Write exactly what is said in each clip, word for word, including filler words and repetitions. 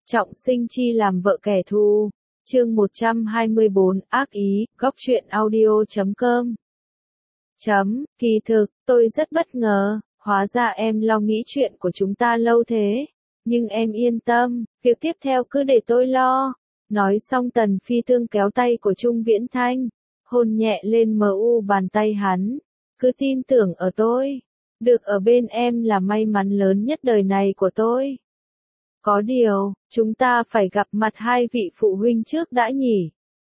Trọng sinh chi làm vợ kẻ thù. Chương một trăm hai mươi bốn, ác ý, góc truyện audio chấm com. Chấm, kỳ thực, tôi rất bất ngờ, hóa ra em lo nghĩ chuyện của chúng ta lâu thế. Nhưng em yên tâm, việc tiếp theo cứ để tôi lo. Nói xong Tần Phi Tương kéo tay của Trung Viễn Thanh, hôn nhẹ lên mờ u bàn tay hắn. Cứ tin tưởng ở tôi. Được ở bên em là may mắn lớn nhất đời này của tôi. Có điều, chúng ta phải gặp mặt hai vị phụ huynh trước đã nhỉ?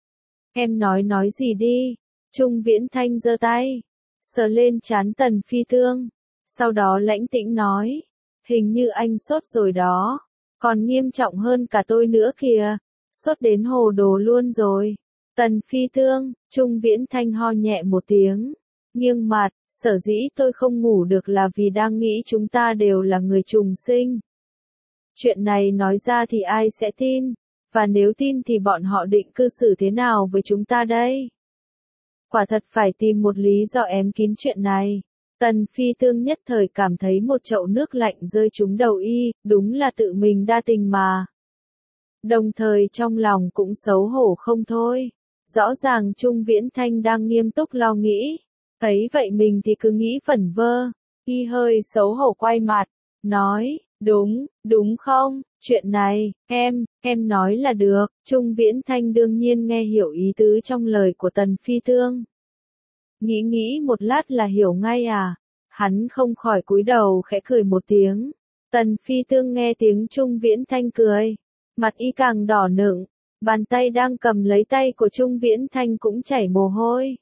Em nói nói gì đi? Trung Viễn Thanh giơ tay, sờ lên trán Tần Phi Tương, sau đó lãnh tĩnh nói, hình như anh sốt rồi đó, còn nghiêm trọng hơn cả tôi nữa kìa, sốt đến hồ đồ luôn rồi. Tần Phi Tương, Trung Viễn Thanh ho nhẹ một tiếng, nghiêng mặt, sở dĩ tôi không ngủ được là vì đang nghĩ chúng ta đều là người trùng sinh. Chuyện này nói ra thì ai sẽ tin, và nếu tin thì bọn họ định cư xử thế nào với chúng ta đây? Quả thật phải tìm một lý do ém kín chuyện này. Tần Phi Tương nhất thời cảm thấy một chậu nước lạnh rơi trúng đầu y, đúng là tự mình đa tình mà. Đồng thời trong lòng cũng xấu hổ không thôi. Rõ ràng Trung Viễn Thanh đang nghiêm túc lo nghĩ. Thấy vậy mình thì cứ nghĩ vẩn vơ. Y hơi xấu hổ quay mặt, nói, đúng, đúng không, chuyện này, em, em nói là được. Trung Viễn Thanh đương nhiên nghe hiểu ý tứ trong lời của Tần Phi Tương. Nghĩ nghĩ một lát là hiểu ngay à, hắn không khỏi cúi đầu khẽ cười một tiếng. Tần Phi Tương nghe tiếng Trung Viễn Thanh cười, mặt y càng đỏ nựng, bàn tay đang cầm lấy tay của Trung Viễn Thanh cũng chảy mồ hôi.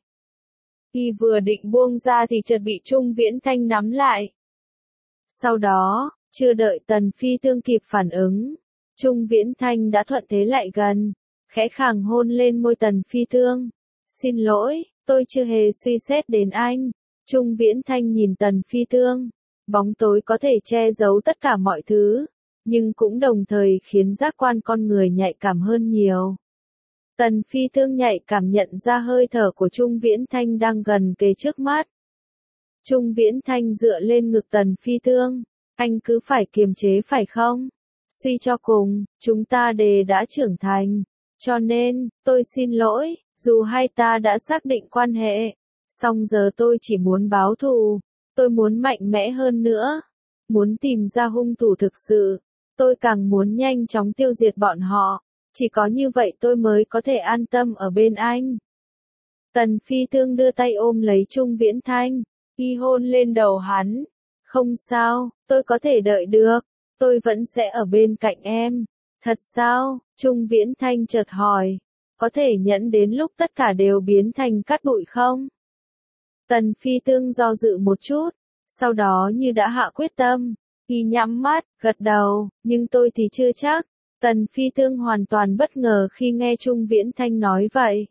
Y vừa định buông ra thì chợt bị Trung Viễn Thanh nắm lại. Sau đó, chưa đợi Tần Phi Tương kịp phản ứng, Trung Viễn Thanh đã thuận thế lại gần, khẽ khàng hôn lên môi Tần Phi Tương. Xin lỗi, tôi chưa hề suy xét đến anh. Trung Viễn Thanh nhìn Tần Phi Tương, bóng tối có thể che giấu tất cả mọi thứ, nhưng cũng đồng thời khiến giác quan con người nhạy cảm hơn nhiều. Tần Phi Tương nhạy cảm nhận ra hơi thở của Trung Viễn Thanh đang gần kề trước mắt. Trung Viễn Thanh dựa lên ngực Tần Phi Tương, anh cứ phải kiềm chế phải không? Suy cho cùng, chúng ta đều đã trưởng thành, cho nên, tôi xin lỗi, dù hai ta đã xác định quan hệ, song giờ tôi chỉ muốn báo thù, tôi muốn mạnh mẽ hơn nữa, muốn tìm ra hung thủ thực sự, tôi càng muốn nhanh chóng tiêu diệt bọn họ, chỉ có như vậy tôi mới có thể an tâm ở bên anh. Tần Phi Tương đưa tay ôm lấy Trung Viễn Thanh, y hôn lên đầu hắn. Không sao, tôi có thể đợi được, tôi vẫn sẽ ở bên cạnh em. Thật sao? Trung Viễn Thanh chợt hỏi, có thể nhẫn đến lúc tất cả đều biến thành cát bụi không? Tần Phi Tương do dự một chút, sau đó như đã hạ quyết tâm, y nhắm mắt, gật đầu, nhưng tôi thì chưa chắc. Tần Phi Tương hoàn toàn bất ngờ khi nghe Trung Viễn Thanh nói vậy.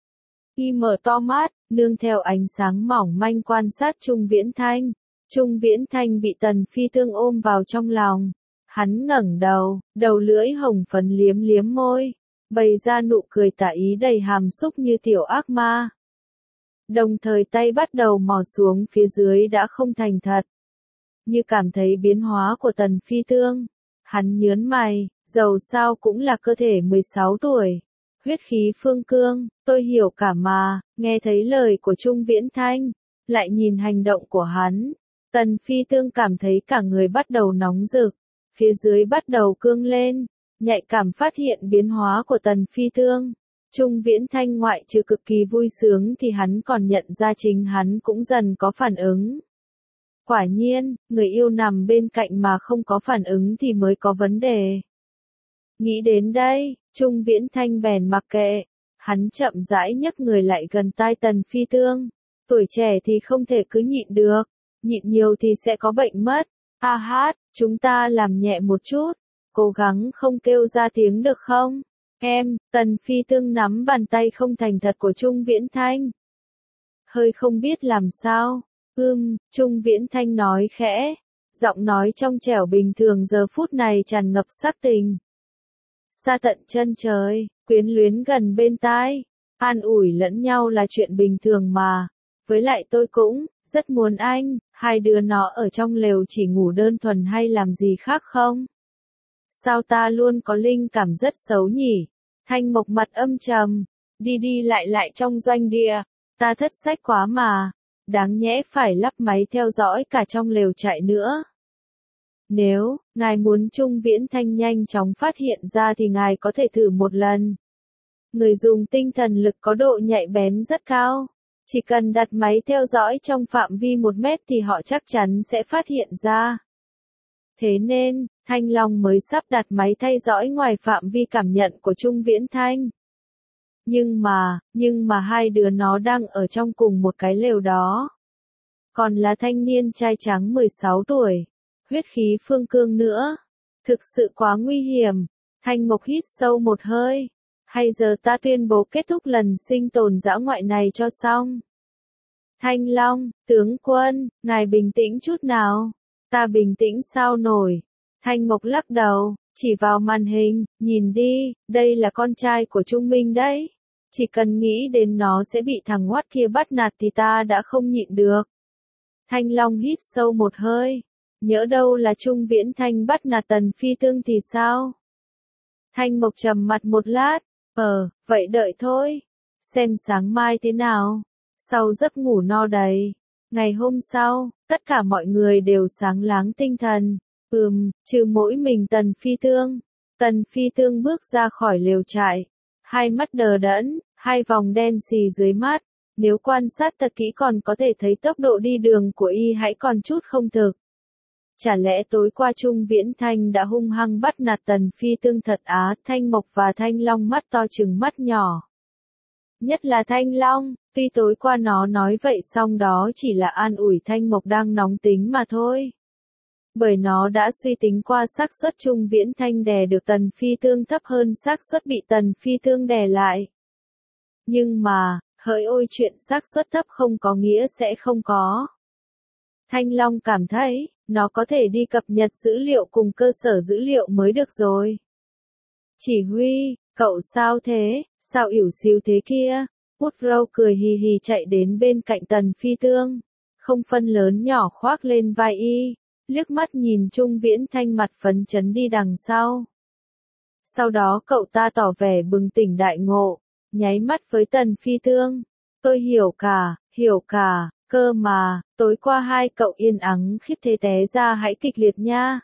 Y mở to mắt, nương theo ánh sáng mỏng manh quan sát Trung Viễn Thanh. Trung Viễn Thanh bị Tần Phi Tương ôm vào trong lòng. Hắn ngẩng đầu, đầu lưỡi hồng phấn liếm liếm môi, bày ra nụ cười tà ý đầy hàm xúc như tiểu ác ma. Đồng thời tay bắt đầu mò xuống phía dưới đã không thành thật. Như cảm thấy biến hóa của Tần Phi Tương, hắn nhớn mày, dầu sao cũng là cơ thể mười sáu tuổi. Huyết khí phương cương, tôi hiểu cả mà, nghe thấy lời của Trung Viễn Thanh, lại nhìn hành động của hắn. Tần Phi Tương cảm thấy cả người bắt đầu nóng rực, phía dưới bắt đầu cương lên, nhạy cảm phát hiện biến hóa của Tần Phi Tương. Trung Viễn Thanh ngoại trừ cực kỳ vui sướng thì hắn còn nhận ra chính hắn cũng dần có phản ứng. Quả nhiên, người yêu nằm bên cạnh mà không có phản ứng thì mới có vấn đề. Nghĩ đến đây, Trung Viễn Thanh bèn mặc kệ, hắn chậm rãi nhấc người lại gần tai Tần Phi Tương. Tuổi trẻ thì không thể cứ nhịn được, nhịn nhiều thì sẽ có bệnh mất. A hát, chúng ta làm nhẹ một chút, cố gắng không kêu ra tiếng được không? Em, Tần Phi Tương nắm bàn tay không thành thật của Trung Viễn Thanh. Hơi không biết làm sao. Ưm, Trung Viễn Thanh nói khẽ, giọng nói trong trẻo bình thường giờ phút này tràn ngập sắc tình. Xa tận chân trời, quyến luyến gần bên tai, an ủi lẫn nhau là chuyện bình thường mà. Với lại tôi cũng rất muốn anh, hai đứa nó ở trong lều chỉ ngủ đơn thuần hay làm gì khác không? Sao ta luôn có linh cảm rất xấu nhỉ? Thanh Mộc mặt âm trầm, đi đi lại lại trong doanh địa, ta thất sách quá mà, đáng nhẽ phải lắp máy theo dõi cả trong lều trại nữa. Nếu, ngài muốn Trung Viễn Thanh nhanh chóng phát hiện ra thì ngài có thể thử một lần. Người dùng tinh thần lực có độ nhạy bén rất cao. Chỉ cần đặt máy theo dõi trong phạm vi một mét thì họ chắc chắn sẽ phát hiện ra. Thế nên, Thanh Long mới sắp đặt máy theo dõi ngoài phạm vi cảm nhận của Trung Viễn Thanh. Nhưng mà, nhưng mà hai đứa nó đang ở trong cùng một cái lều đó. Còn là thanh niên trai trắng mười sáu tuổi. Huyết khí phương cương nữa. Thực sự quá nguy hiểm. Thanh Mộc hít sâu một hơi. Hay giờ ta tuyên bố kết thúc lần sinh tồn dã ngoại này cho xong. Thanh Long, tướng quân, ngài bình tĩnh chút nào. Ta bình tĩnh sao nổi. Thanh Mộc lắc đầu, chỉ vào màn hình, nhìn đi, đây là con trai của Trung Minh đấy. Chỉ cần nghĩ đến nó sẽ bị thằng ngoắt kia bắt nạt thì ta đã không nhịn được. Thanh Long hít sâu một hơi. Nhỡ đâu là Trung Viễn Thanh bắt nạt Tần Phi Tương thì sao? Thanh Mộc trầm mặt một lát. Ờ, vậy đợi thôi. Xem sáng mai thế nào. Sau giấc ngủ no đầy. Ngày hôm sau, tất cả mọi người đều sáng láng tinh thần. Ừm, trừ mỗi mình Tần Phi Tương. Tần Phi Tương bước ra khỏi lều trại. Hai mắt đờ đẫn, hai vòng đen xì dưới mắt. Nếu quan sát thật kỹ còn có thể thấy tốc độ đi đường của y hãy còn chút không thực. Chả lẽ tối qua Trung Viễn Thanh đã hung hăng bắt nạt Tần Phi Tương thật á? Thanh Mộc và Thanh Long mắt to trừng mắt nhỏ. Nhất là Thanh Long, tuy tối qua nó nói vậy xong đó chỉ là an ủi Thanh Mộc đang nóng tính mà thôi. Bởi nó đã suy tính qua xác suất Trung Viễn Thanh đè được Tần Phi Tương thấp hơn xác suất bị Tần Phi Tương đè lại. Nhưng mà, hỡi ôi chuyện xác suất thấp không có nghĩa sẽ không có. Thanh Long cảm thấy, nó có thể đi cập nhật dữ liệu cùng cơ sở dữ liệu mới được rồi. Chỉ huy, cậu sao thế, sao ỉu xìu thế kia? Woodrow cười hì hì chạy đến bên cạnh Tần Phi Tương. Không phân lớn nhỏ khoác lên vai y, liếc mắt nhìn Trung Viễn Thanh mặt phấn chấn đi đằng sau. Sau đó cậu ta tỏ vẻ bừng tỉnh đại ngộ, nháy mắt với Tần Phi Tương. Tôi hiểu cả, hiểu cả. Cơ mà, tối qua hai cậu yên ắng khiếp thế té ra hãy kịch liệt nha.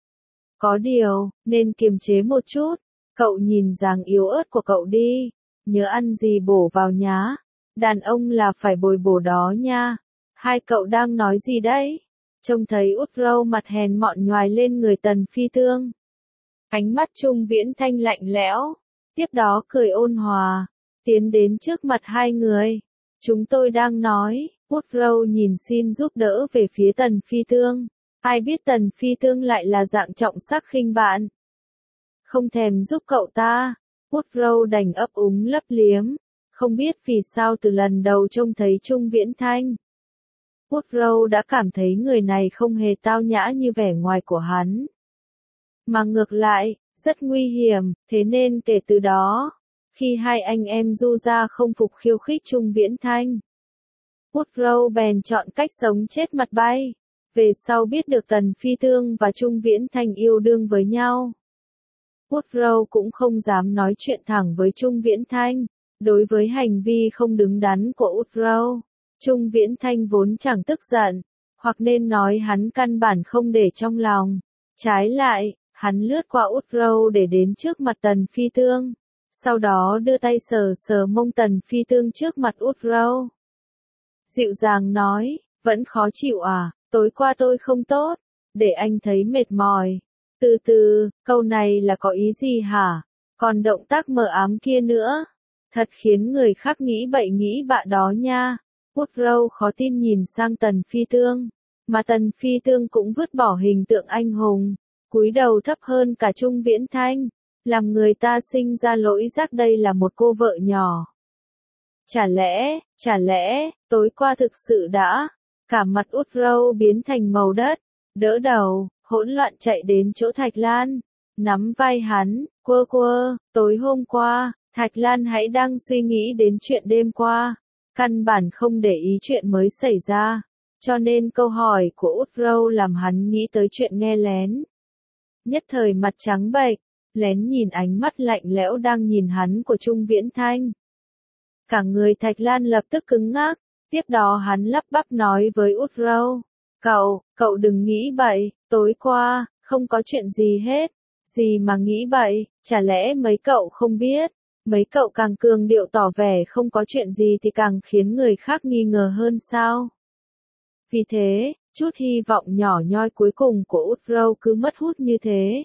Có điều, nên kiềm chế một chút, cậu nhìn dáng yếu ớt của cậu đi, nhớ ăn gì bổ vào nhá. Đàn ông là phải bồi bổ đó nha. Hai cậu đang nói gì đấy? Trông thấy Woodrow mặt hèn mọn nhoài lên người Tần Phi Tương. Ánh mắt Trung Viễn Thanh lạnh lẽo, tiếp đó cười ôn hòa, tiến đến trước mặt hai người. Chúng tôi đang nói. Woodrow nhìn xin giúp đỡ về phía Tần Phi Tương. Ai biết Tần Phi Tương lại là dạng trọng sắc khinh bạn. Không thèm giúp cậu ta. Woodrow đành ấp úng lấp liếm. Không biết vì sao từ lần đầu trông thấy Trung Viễn Thanh. Woodrow đã cảm thấy người này không hề tao nhã như vẻ ngoài của hắn. Mà ngược lại, rất nguy hiểm, thế nên kể từ đó, khi hai anh em du ra không phục khiêu khích Trung Viễn Thanh. Woodrow bèn chọn cách sống chết mặt bay. Về sau biết được Tần Phi Tương và Trung Viễn Thanh yêu đương với nhau. Woodrow cũng không dám nói chuyện thẳng với Trung Viễn Thanh. Đối với hành vi không đứng đắn của Woodrow, Trung Viễn Thanh vốn chẳng tức giận, hoặc nên nói hắn căn bản không để trong lòng. Trái lại, hắn lướt qua Woodrow để đến trước mặt Tần Phi Tương. Sau đó đưa tay sờ sờ mông Tần Phi Tương trước mặt Woodrow. Dịu dàng nói, vẫn khó chịu à, tối qua tôi không tốt, để anh thấy mệt mỏi. Từ từ, câu này là có ý gì hả? Còn động tác mờ ám kia nữa. Thật khiến người khác nghĩ bậy nghĩ bạ đó nha. Woodrow khó tin nhìn sang Tần Phi Tương. Mà Tần Phi Tương cũng vứt bỏ hình tượng anh hùng. Cúi đầu thấp hơn cả Trung Viễn Thanh. Làm người ta sinh ra lỗi giác đây là một cô vợ nhỏ. Chả lẽ, chả lẽ, tối qua thực sự đã, cả mặt Woodrow biến thành màu đất, đỡ đầu, hỗn loạn chạy đến chỗ Thạch Lan, nắm vai hắn, quơ quơ, tối hôm qua, Thạch Lan hãy đang suy nghĩ đến chuyện đêm qua, căn bản không để ý chuyện mới xảy ra, cho nên câu hỏi của Woodrow làm hắn nghĩ tới chuyện nghe lén. nhất thời mặt trắng bệch, lén nhìn ánh mắt lạnh lẽo đang nhìn hắn của Trung Viễn Thanh. Cả người Thạch Lan lập tức cứng ngắc, tiếp đó hắn lắp bắp nói với Út Râu, cậu, cậu đừng nghĩ bậy, tối qua, không có chuyện gì hết, gì mà nghĩ bậy, chả lẽ mấy cậu không biết, mấy cậu càng cường điệu tỏ vẻ không có chuyện gì thì càng khiến người khác nghi ngờ hơn sao. Vì thế, chút hy vọng nhỏ nhoi cuối cùng của Út Râu cứ mất hút như thế.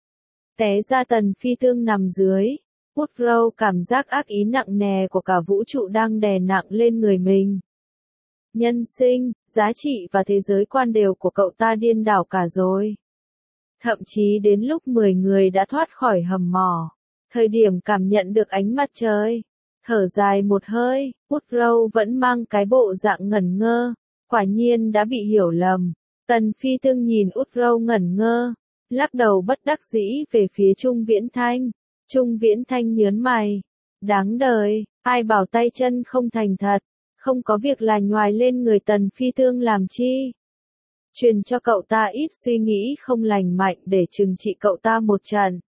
Té ra Tần Phi Tương nằm dưới, Út Râu cảm giác ác ý nặng nề của cả vũ trụ đang đè nặng lên người mình. Nhân sinh, giá trị và thế giới quan đều của cậu ta điên đảo cả rồi. Thậm chí đến lúc mười người đã thoát khỏi hầm mỏ, thời điểm cảm nhận được ánh mặt trời, thở dài một hơi, Út Râu vẫn mang cái bộ dạng ngẩn ngơ, quả nhiên đã bị hiểu lầm. Tần Phi Tương nhìn Út Râu ngẩn ngơ, lắc đầu bất đắc dĩ về phía Trung Viễn Thanh. Trung Viễn Thanh nhớn mày, đáng đời, ai bảo tay chân không thành thật, không có việc là nhoài lên người Tần Phi Tương làm chi. Truyền cho cậu ta ít suy nghĩ không lành mạnh để trừng trị cậu ta một trận.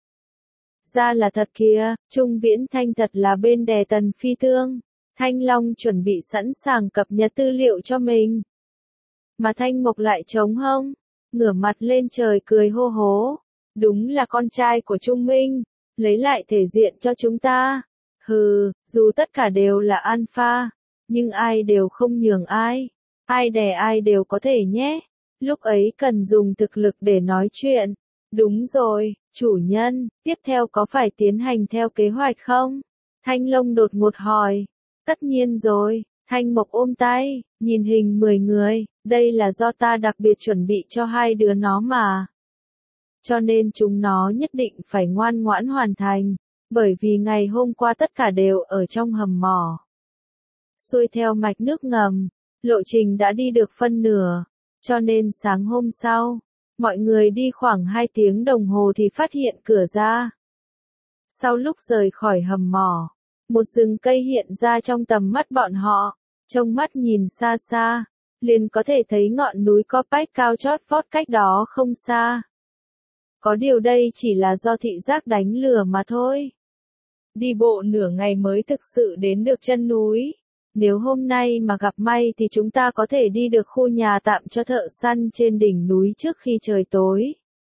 Ra là thật kìa, Trung Viễn Thanh thật là bên đè Tần Phi Tương. Thanh Long chuẩn bị sẵn sàng cập nhật tư liệu cho mình. Mà Thanh Mộc lại trống hông, ngửa mặt lên trời cười hô hố. Đúng là con trai của Trung Minh, lấy lại thể diện cho chúng ta. Hừ, dù tất cả đều là alpha, nhưng ai đều không nhường ai. Ai đè ai đều có thể nhé. Lúc ấy cần dùng thực lực để nói chuyện. Đúng rồi, chủ nhân, tiếp theo có phải tiến hành theo kế hoạch không? Thanh Long đột ngột hỏi. Tất nhiên rồi, Thanh Mộc ôm tay, nhìn hình mười người, đây là do ta đặc biệt chuẩn bị cho hai đứa nó mà. Cho nên chúng nó nhất định phải ngoan ngoãn hoàn thành, bởi vì ngày hôm qua tất cả đều ở trong hầm mỏ. Xuôi theo mạch nước ngầm, lộ trình đã đi được phân nửa, cho nên sáng hôm sau, mọi người đi khoảng hai tiếng đồng hồ thì phát hiện cửa ra. Sau lúc rời khỏi hầm mỏ, một rừng cây hiện ra trong tầm mắt bọn họ, trông mắt nhìn xa xa, liền có thể thấy ngọn núi Kopech cao chót vót cách đó không xa. Có điều đây chỉ là do thị giác đánh lừa mà thôi. Đi bộ nửa ngày mới thực sự đến được chân núi. Nếu hôm nay mà gặp may thì chúng ta có thể đi được khu nhà tạm cho thợ săn trên đỉnh núi trước khi trời tối.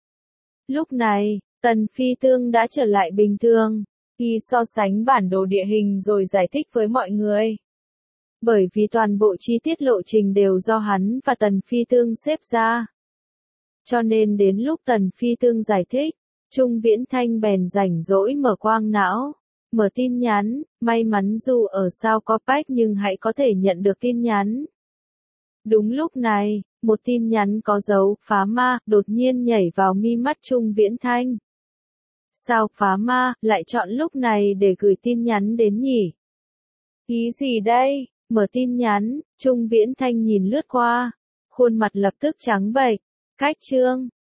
Lúc này, Tần Phi Tương đã trở lại bình thường. Y so sánh bản đồ địa hình rồi giải thích với mọi người. Bởi vì toàn bộ chi tiết lộ trình đều do hắn và Tần Phi Tương xếp ra. Cho nên đến lúc Tần Phi Tương giải thích, Trung Viễn Thanh bèn rảnh rỗi mở quang não, mở tin nhắn, may mắn dù ở sao Kopech nhưng hãy có thể nhận được tin nhắn. Đúng lúc này, một tin nhắn có dấu phá ma đột nhiên nhảy vào mi mắt Trung Viễn Thanh. Sao phá ma lại chọn lúc này để gửi tin nhắn đến nhỉ? Ý gì đây? Mở tin nhắn, Trung Viễn Thanh nhìn lướt qua, khuôn mặt lập tức trắng bệch. Cách chương